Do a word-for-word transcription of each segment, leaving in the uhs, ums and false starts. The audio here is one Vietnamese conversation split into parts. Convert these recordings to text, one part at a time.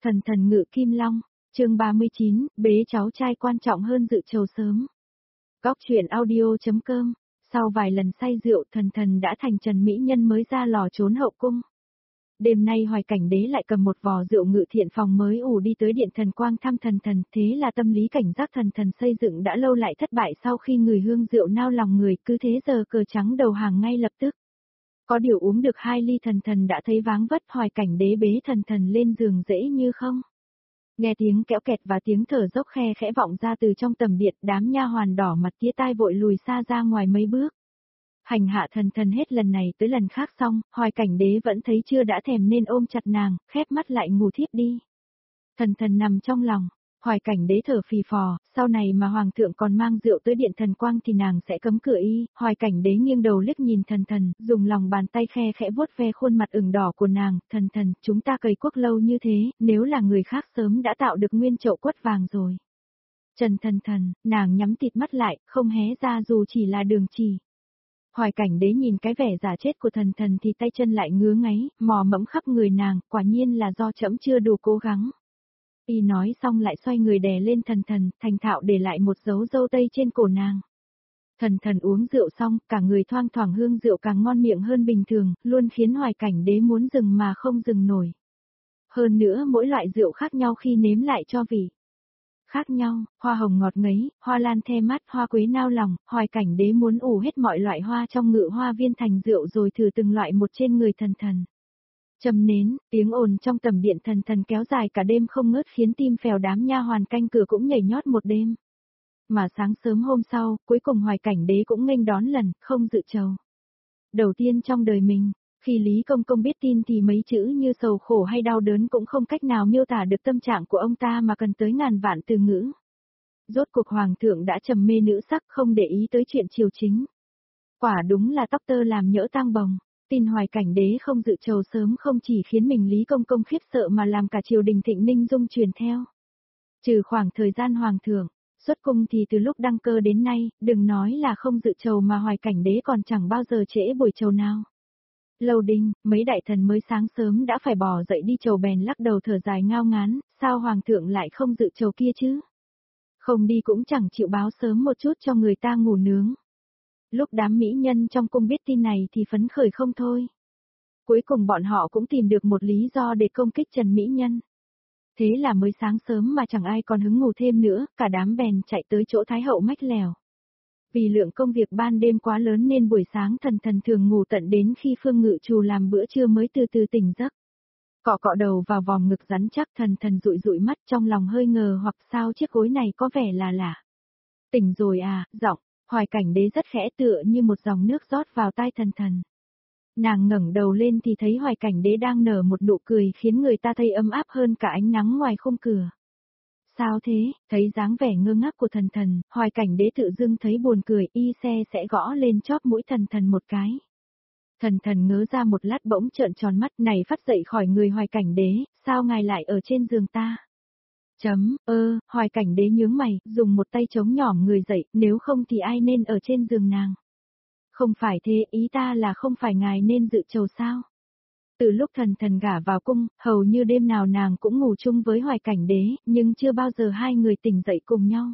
Thần thần ngự kim long, chương ba mươi chín, bế cháu trai quan trọng hơn dự trầu sớm. Góc truyện audio.com, sau vài lần say rượu thần thần đã thành trần mỹ nhân mới ra lò trốn hậu cung. Đêm nay Hoài Cảnh Đế lại cầm một vò rượu ngự thiện phòng mới ủ đi tới điện thần quang thăm thần thần, thế là tâm lý cảnh giác thần thần xây dựng đã lâu lại thất bại sau khi người hương rượu nao lòng người, cứ thế giờ cờ trắng đầu hàng ngay lập tức. Có điều uống được hai ly thần thần đã thấy váng vất, Hoài Cảnh Đế bế thần thần lên giường dễ như không. Nghe tiếng kéo kẹt và tiếng thở dốc khe khẽ vọng ra từ trong tầm điện, đám nha hoàn đỏ mặt tía tai vội lùi xa ra ngoài mấy bước. Hành hạ thần thần hết lần này tới lần khác xong, Hoài Cảnh Đế vẫn thấy chưa đã thèm nên ôm chặt nàng, khép mắt lại ngủ thiếp đi. Thần thần nằm trong lòng, Hoài Cảnh Đế thở phì phò, sau này mà Hoàng thượng còn mang rượu tới điện thần quang thì nàng sẽ cấm cửa y. Hoài Cảnh Đế nghiêng đầu liếc nhìn thần thần, dùng lòng bàn tay khe khẽ vuốt ve khuôn mặt ửng đỏ của nàng, thần thần, chúng ta cày quốc lâu như thế, nếu là người khác sớm đã tạo được nguyên chậu quất vàng rồi. Trần thần thần, nàng nhắm tịt mắt lại, không hé ra dù chỉ là đường chỉ. Hoài Cảnh Đế nhìn cái vẻ giả chết của thần thần thì tay chân lại ngứa ngáy, mò mẫm khắp người nàng, quả nhiên là do trẫm chưa đủ cố gắng. Y nói xong lại xoay người đè lên thần thần, thành thạo để lại một dấu dâu tây trên cổ nàng. Thần thần uống rượu xong, cả người thoang thoảng hương rượu càng ngon miệng hơn bình thường, luôn khiến Hoài Cảnh Đế muốn dừng mà không dừng nổi. Hơn nữa mỗi loại rượu khác nhau khi nếm lại cho vị khác nhau, hoa hồng ngọt ngấy, hoa lan the mắt, hoa quế nao lòng, Hoài Cảnh Đế muốn ủ hết mọi loại hoa trong ngự hoa viên thành rượu rồi thử từng loại một trên người thần thần. Châm nến, tiếng ồn trong tầm điện thần thần kéo dài cả đêm không ngớt khiến tim phèo đám nha hoàn canh cửa cũng nhảy nhót một đêm. Mà sáng sớm hôm sau, cuối cùng Hoài Cảnh Đế cũng nghênh đón lần, không dự trầu. Đầu tiên trong đời mình, khi Lý Công Công biết tin thì mấy chữ như sầu khổ hay đau đớn cũng không cách nào miêu tả được tâm trạng của ông ta mà cần tới ngàn vạn từ ngữ. Rốt cuộc Hoàng thượng đã trầm mê nữ sắc không để ý tới chuyện triều chính. Quả đúng là tóc tơ làm nhỡ tang bồng. Tin Hoài Cảnh Đế không dự trầu sớm không chỉ khiến mình Lý Công Công khiếp sợ mà làm cả triều đình Thịnh Ninh Dung truyền theo. Trừ khoảng thời gian Hoàng thượng xuất cung thì từ lúc đăng cơ đến nay, đừng nói là không dự trầu mà Hoài Cảnh Đế còn chẳng bao giờ trễ buổi trầu nào. Lâu Đinh, mấy đại thần mới sáng sớm đã phải bỏ dậy đi trầu bèn lắc đầu thở dài ngao ngán, sao Hoàng thượng lại không dự trầu kia chứ? Không đi cũng chẳng chịu báo sớm một chút cho người ta ngủ nướng. Lúc đám mỹ nhân trong cung biết tin này thì phấn khởi không thôi. Cuối cùng bọn họ cũng tìm được một lý do để công kích Trần Mỹ Nhân. Thế là mới sáng sớm mà chẳng ai còn hứng ngủ thêm nữa, cả đám bèn chạy tới chỗ Thái hậu mách lèo. Vì lượng công việc ban đêm quá lớn nên buổi sáng thần thần thường ngủ tận đến khi Phương Ngự Trù làm bữa trưa mới từ từ tỉnh giấc. Cọ cọ đầu vào vòng ngực rắn chắc, thần thần dụi dụi mắt trong lòng hơi ngờ hoặc sao chiếc gối này có vẻ là lạ. Tỉnh rồi à, giọng Hoài Cảnh Đế rất khẽ tựa như một dòng nước rót vào tai thần thần. Nàng ngẩng đầu lên thì thấy Hoài Cảnh Đế đang nở một nụ cười khiến người ta thấy ấm áp hơn cả ánh nắng ngoài khung cửa. Sao thế, thấy dáng vẻ ngơ ngác của thần thần, Hoài Cảnh Đế tự dưng thấy buồn cười, y xe sẽ gõ lên chóp mũi thần thần một cái. Thần thần ngớ ra một lát bỗng trợn tròn mắt này phát dậy khỏi người Hoài Cảnh Đế, sao ngài lại ở trên giường ta? Chấm, ơ, Hoài Cảnh Đế nhướng mày, dùng một tay chống nhỏm người dậy, nếu không thì ai nên ở trên giường nàng? Không phải thế, ý ta là không phải ngài nên dự trầu sao? Từ lúc thần thần gả vào cung, hầu như đêm nào nàng cũng ngủ chung với Hoài Cảnh Đế, nhưng chưa bao giờ hai người tỉnh dậy cùng nhau.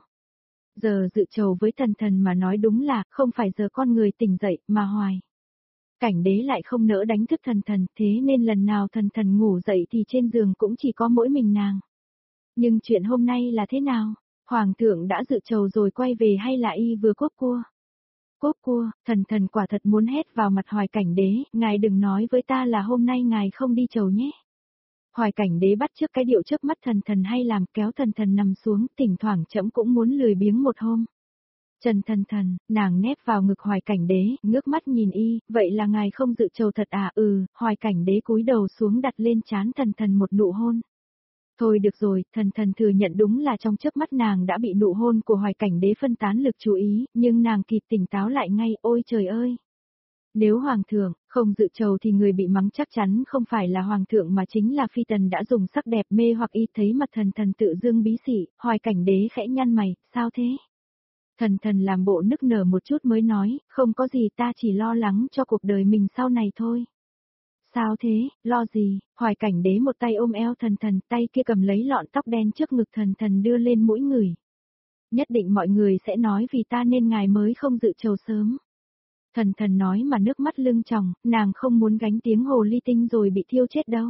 Giờ dự trầu với thần thần mà nói đúng là, không phải giờ con người tỉnh dậy, mà Hoài Cảnh Đế lại không nỡ đánh thức thần thần, thế nên lần nào thần thần ngủ dậy thì trên giường cũng chỉ có mỗi mình nàng. Nhưng chuyện hôm nay là thế nào? Hoàng thượng đã dự trầu rồi quay về hay là y vừa cốp cua? Cốp cua, thần thần quả thật muốn hét vào mặt Hoài Cảnh Đế, ngài đừng nói với ta là hôm nay ngài không đi trầu nhé. Hoài Cảnh Đế bắt chước cái điệu trước mắt thần thần hay làm kéo thần thần nằm xuống, thỉnh thoảng trẫm cũng muốn lười biếng một hôm. Trần thần thần, nàng nép vào ngực Hoài Cảnh Đế, ngước mắt nhìn y, vậy là ngài không dự trầu thật à? Ừ, Hoài Cảnh Đế cúi đầu xuống đặt lên trán thần thần một nụ hôn. Thôi được rồi, thần thần thừa nhận đúng là trong chớp mắt nàng đã bị nụ hôn của Hoài Cảnh Đế phân tán lực chú ý, nhưng nàng kịp tỉnh táo lại ngay, ôi trời ơi! Nếu Hoàng thượng không dự trầu thì người bị mắng chắc chắn không phải là Hoàng thượng mà chính là phi tần đã dùng sắc đẹp mê hoặc y. Thấy mặt thần thần tự dưng bí xỉ, Hoài Cảnh Đế khẽ nhăn mày, sao thế? Thần thần làm bộ nức nở một chút mới nói, không có gì, ta chỉ lo lắng cho cuộc đời mình sau này thôi. Sao thế, lo gì, Hoài Cảnh Đế một tay ôm eo thần thần, tay kia cầm lấy lọn tóc đen trước ngực thần thần đưa lên mũi người. Nhất định mọi người sẽ nói vì ta nên ngài mới không dự trầu sớm. Thần thần nói mà nước mắt lưng tròng, nàng không muốn gánh tiếng hồ ly tinh rồi bị thiêu chết đâu.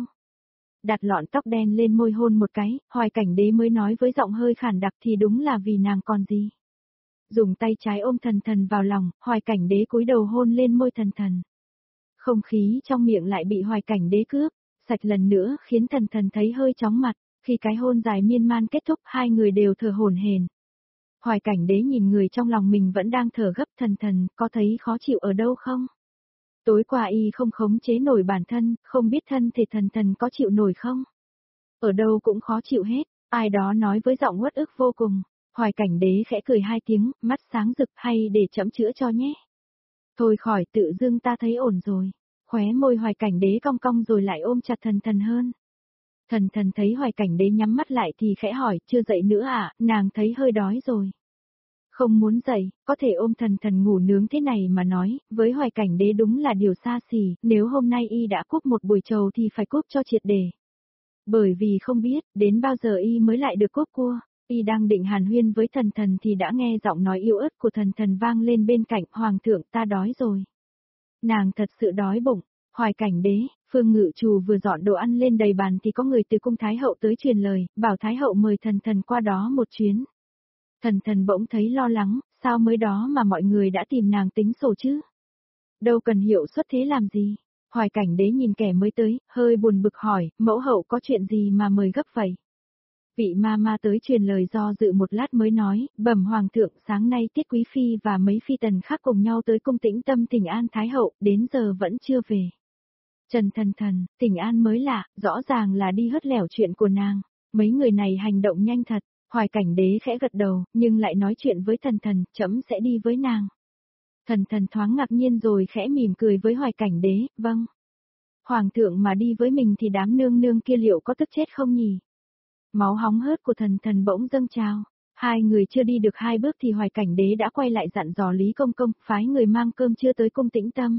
Đặt lọn tóc đen lên môi hôn một cái, Hoài Cảnh Đế mới nói với giọng hơi khản đặc thì đúng là vì nàng còn gì. Dùng tay trái ôm thần thần vào lòng, Hoài Cảnh Đế cúi đầu hôn lên môi thần thần. Không khí trong miệng lại bị Hoài Cảnh Đế cướp, sạch lần nữa khiến thần thần thấy hơi chóng mặt, khi cái hôn dài miên man kết thúc hai người đều thở hổn hển. Hoài Cảnh Đế nhìn người trong lòng mình vẫn đang thở gấp thần thần, có thấy khó chịu ở đâu không? Tối qua y không khống chế nổi bản thân, không biết thân thể thần thần có chịu nổi không? Ở đâu cũng khó chịu hết, ai đó nói với giọng uất ức vô cùng. Hoài Cảnh Đế khẽ cười hai tiếng, mắt sáng rực hay để chậm chữa cho nhé. Thôi khỏi tự dưng ta thấy ổn rồi. Khóe môi Hoài Cảnh Đế cong cong rồi lại ôm chặt thần thần hơn. Thần thần thấy Hoài Cảnh Đế nhắm mắt lại thì khẽ hỏi, chưa dậy nữa à, nàng thấy hơi đói rồi. Không muốn dậy, có thể ôm thần thần ngủ nướng thế này mà nói, với Hoài Cảnh Đế đúng là điều xa xỉ, nếu hôm nay y đã cúp một buổi trầu thì phải cúp cho triệt để. Bởi vì không biết, đến bao giờ y mới lại được cúp cua, y đang định hàn huyên với thần thần thì đã nghe giọng nói yếu ớt của thần thần vang lên bên cạnh, Hoàng thượng ta đói rồi. Nàng thật sự đói bụng. Hoài Cảnh Đế, Phương Ngự Trù vừa dọn đồ ăn lên đầy bàn thì có người từ cung Thái Hậu tới truyền lời, bảo Thái Hậu mời thần thần qua đó một chuyến. Thần thần bỗng thấy lo lắng, sao mới đó mà mọi người đã tìm nàng tính sổ chứ? Đâu cần hiệu suất thế làm gì? Hoài Cảnh Đế nhìn kẻ mới tới, hơi buồn bực hỏi, mẫu hậu có chuyện gì mà mời gấp vậy? Vị ma ma tới truyền lời do dự một lát mới nói, bẩm Hoàng thượng sáng nay Tiết Quý Phi và mấy phi tần khác cùng nhau tới cung Tĩnh Tâm thỉnh an Thái Hậu, đến giờ vẫn chưa về. Trần thần thần, thỉnh an mới lạ, rõ ràng là đi hớt lẻo chuyện của nàng. Mấy người này hành động nhanh thật. Hoài Cảnh Đế khẽ gật đầu, nhưng lại nói chuyện với thần thần, trẫm sẽ đi với nàng. Thần thần thoáng ngạc nhiên rồi khẽ mỉm cười với Hoài Cảnh Đế, vâng. Hoàng thượng mà đi với mình thì đám nương nương kia liệu có tức chết không nhỉ? Máu hóng hớt của thần thần bỗng dâng trào. Hai người chưa đi được hai bước thì Hoài Cảnh Đế đã quay lại dặn dò Lý Công Công, phái người mang cơm trưa tới cung Tĩnh Tâm.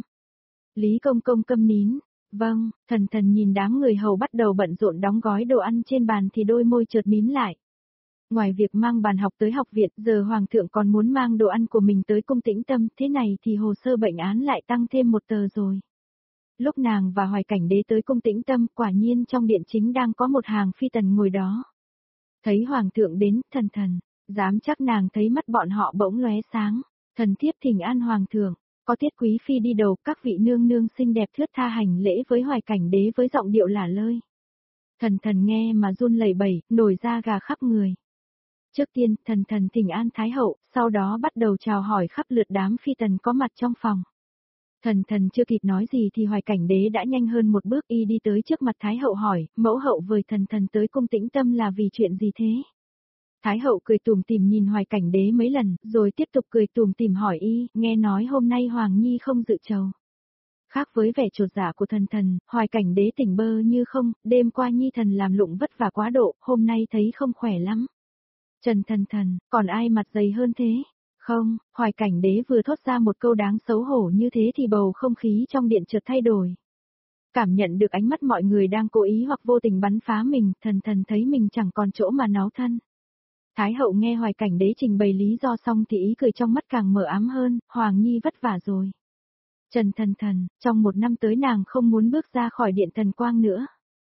Lý Công Công câm nín. Vâng, thần thần nhìn đám người hầu bắt đầu bận rộn đóng gói đồ ăn trên bàn thì đôi môi chợt mím lại. Ngoài việc mang bàn học tới học viện, giờ Hoàng thượng còn muốn mang đồ ăn của mình tới cung Tĩnh Tâm, thế này thì hồ sơ bệnh án lại tăng thêm một tờ rồi. Lúc nàng và Hoài Cảnh Đế tới cung Tĩnh Tâm, quả nhiên trong điện chính đang có một hàng phi tần ngồi đó. Thấy Hoàng thượng đến, thần thần, dám chắc nàng thấy mắt bọn họ bỗng lóe sáng, thần thiếp thỉnh an Hoàng thượng. Có Tiết Quý Phi đi đầu, các vị nương nương xinh đẹp thướt tha hành lễ với Hoài Cảnh Đế với giọng điệu lả lơi. Thần thần nghe mà run lẩy bẩy, nổi da gà khắp người. Trước tiên, thần thần thỉnh an Thái Hậu, sau đó bắt đầu chào hỏi khắp lượt đám phi tần có mặt trong phòng. Thần thần chưa kịp nói gì thì Hoài Cảnh Đế đã nhanh hơn một bước y đi tới trước mặt Thái Hậu hỏi, mẫu hậu với thần thần tới cung Tĩnh Tâm là vì chuyện gì thế? Thái Hậu cười tủm tỉm nhìn Hoài Cảnh Đế mấy lần, rồi tiếp tục cười tủm tỉm hỏi y, nghe nói hôm nay Hoàng Nhi không dự trầu. Khác với vẻ chột dạ của thần thần, Hoài Cảnh Đế tỉnh bơ như không, đêm qua Nhi thần làm lụng vất vả quá độ, hôm nay thấy không khỏe lắm. Trần thần thần, còn ai mặt dày hơn thế? Không, Hoài Cảnh Đế vừa thốt ra một câu đáng xấu hổ như thế thì bầu không khí trong điện chợt thay đổi. Cảm nhận được ánh mắt mọi người đang cố ý hoặc vô tình bắn phá mình, thần thần thấy mình chẳng còn chỗ mà náu thân. Thái Hậu nghe Hoài Cảnh Đế trình bày lý do xong thì ý cười trong mắt càng mờ ám hơn, Hoàng Nhi vất vả rồi. Trần thần thần, trong một năm tới nàng không muốn bước ra khỏi điện thần quang nữa.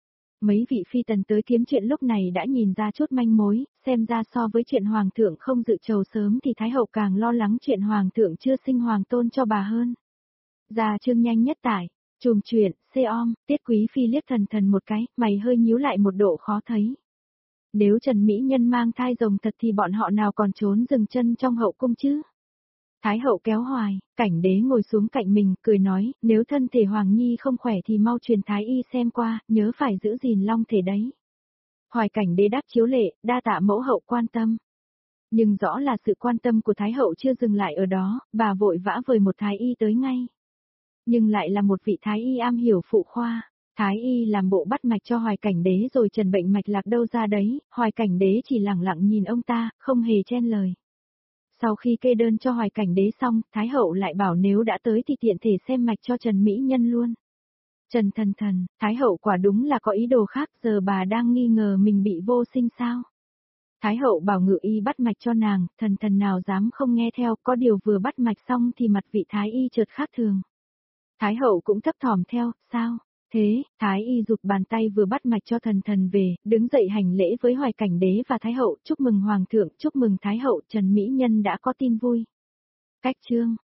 Mấy vị phi tần tới kiếm chuyện lúc này đã nhìn ra chút manh mối, xem ra so với chuyện Hoàng thượng không dự trầu sớm thì Thái Hậu càng lo lắng chuyện Hoàng thượng chưa sinh Hoàng tôn cho bà hơn. Gia chương nhanh nhất tải, chùm chuyện, xê om, Tiết Quý Phi liếc thần thần một cái, mày hơi nhíu lại một độ khó thấy. Nếu Trần Mỹ Nhân mang thai rồng thật thì bọn họ nào còn trốn dừng chân trong hậu cung chứ? Thái Hậu kéo Hoài, Cảnh Đế ngồi xuống cạnh mình, cười nói, nếu thân thể Hoàng Nhi không khỏe thì mau truyền Thái Y xem qua, nhớ phải giữ gìn long thể đấy. Hoài Cảnh Đế đáp chiếu lệ, đa tạ mẫu hậu quan tâm. Nhưng rõ là sự quan tâm của Thái Hậu chưa dừng lại ở đó, bà vội vã vời một Thái Y tới ngay. Nhưng lại là một vị Thái Y am hiểu phụ khoa. Thái Y làm bộ bắt mạch cho Hoài Cảnh Đế rồi trần bệnh mạch lạc đâu ra đấy, Hoài Cảnh Đế chỉ lặng lặng nhìn ông ta, không hề chen lời. Sau khi kê đơn cho Hoài Cảnh Đế xong, Thái Hậu lại bảo nếu đã tới thì tiện thể xem mạch cho Trần Mỹ Nhân luôn. Trần Thần Thần, Thái hậu quả đúng là có ý đồ khác, giờ bà đang nghi ngờ mình bị vô sinh sao? Thái hậu bảo ngự y bắt mạch cho nàng, Thần Thần nào dám không nghe theo, có điều vừa bắt mạch xong thì mặt vị thái y chợt khác thường. Thái hậu cũng thấp thỏm theo, sao? Thế, thái y rụt bàn tay vừa bắt mạch cho Thần Thần về, đứng dậy hành lễ với Hoài Cảnh đế và Thái hậu, chúc mừng hoàng thượng, chúc mừng Thái hậu, Trần Mỹ Nhân đã có tin vui. Cách chương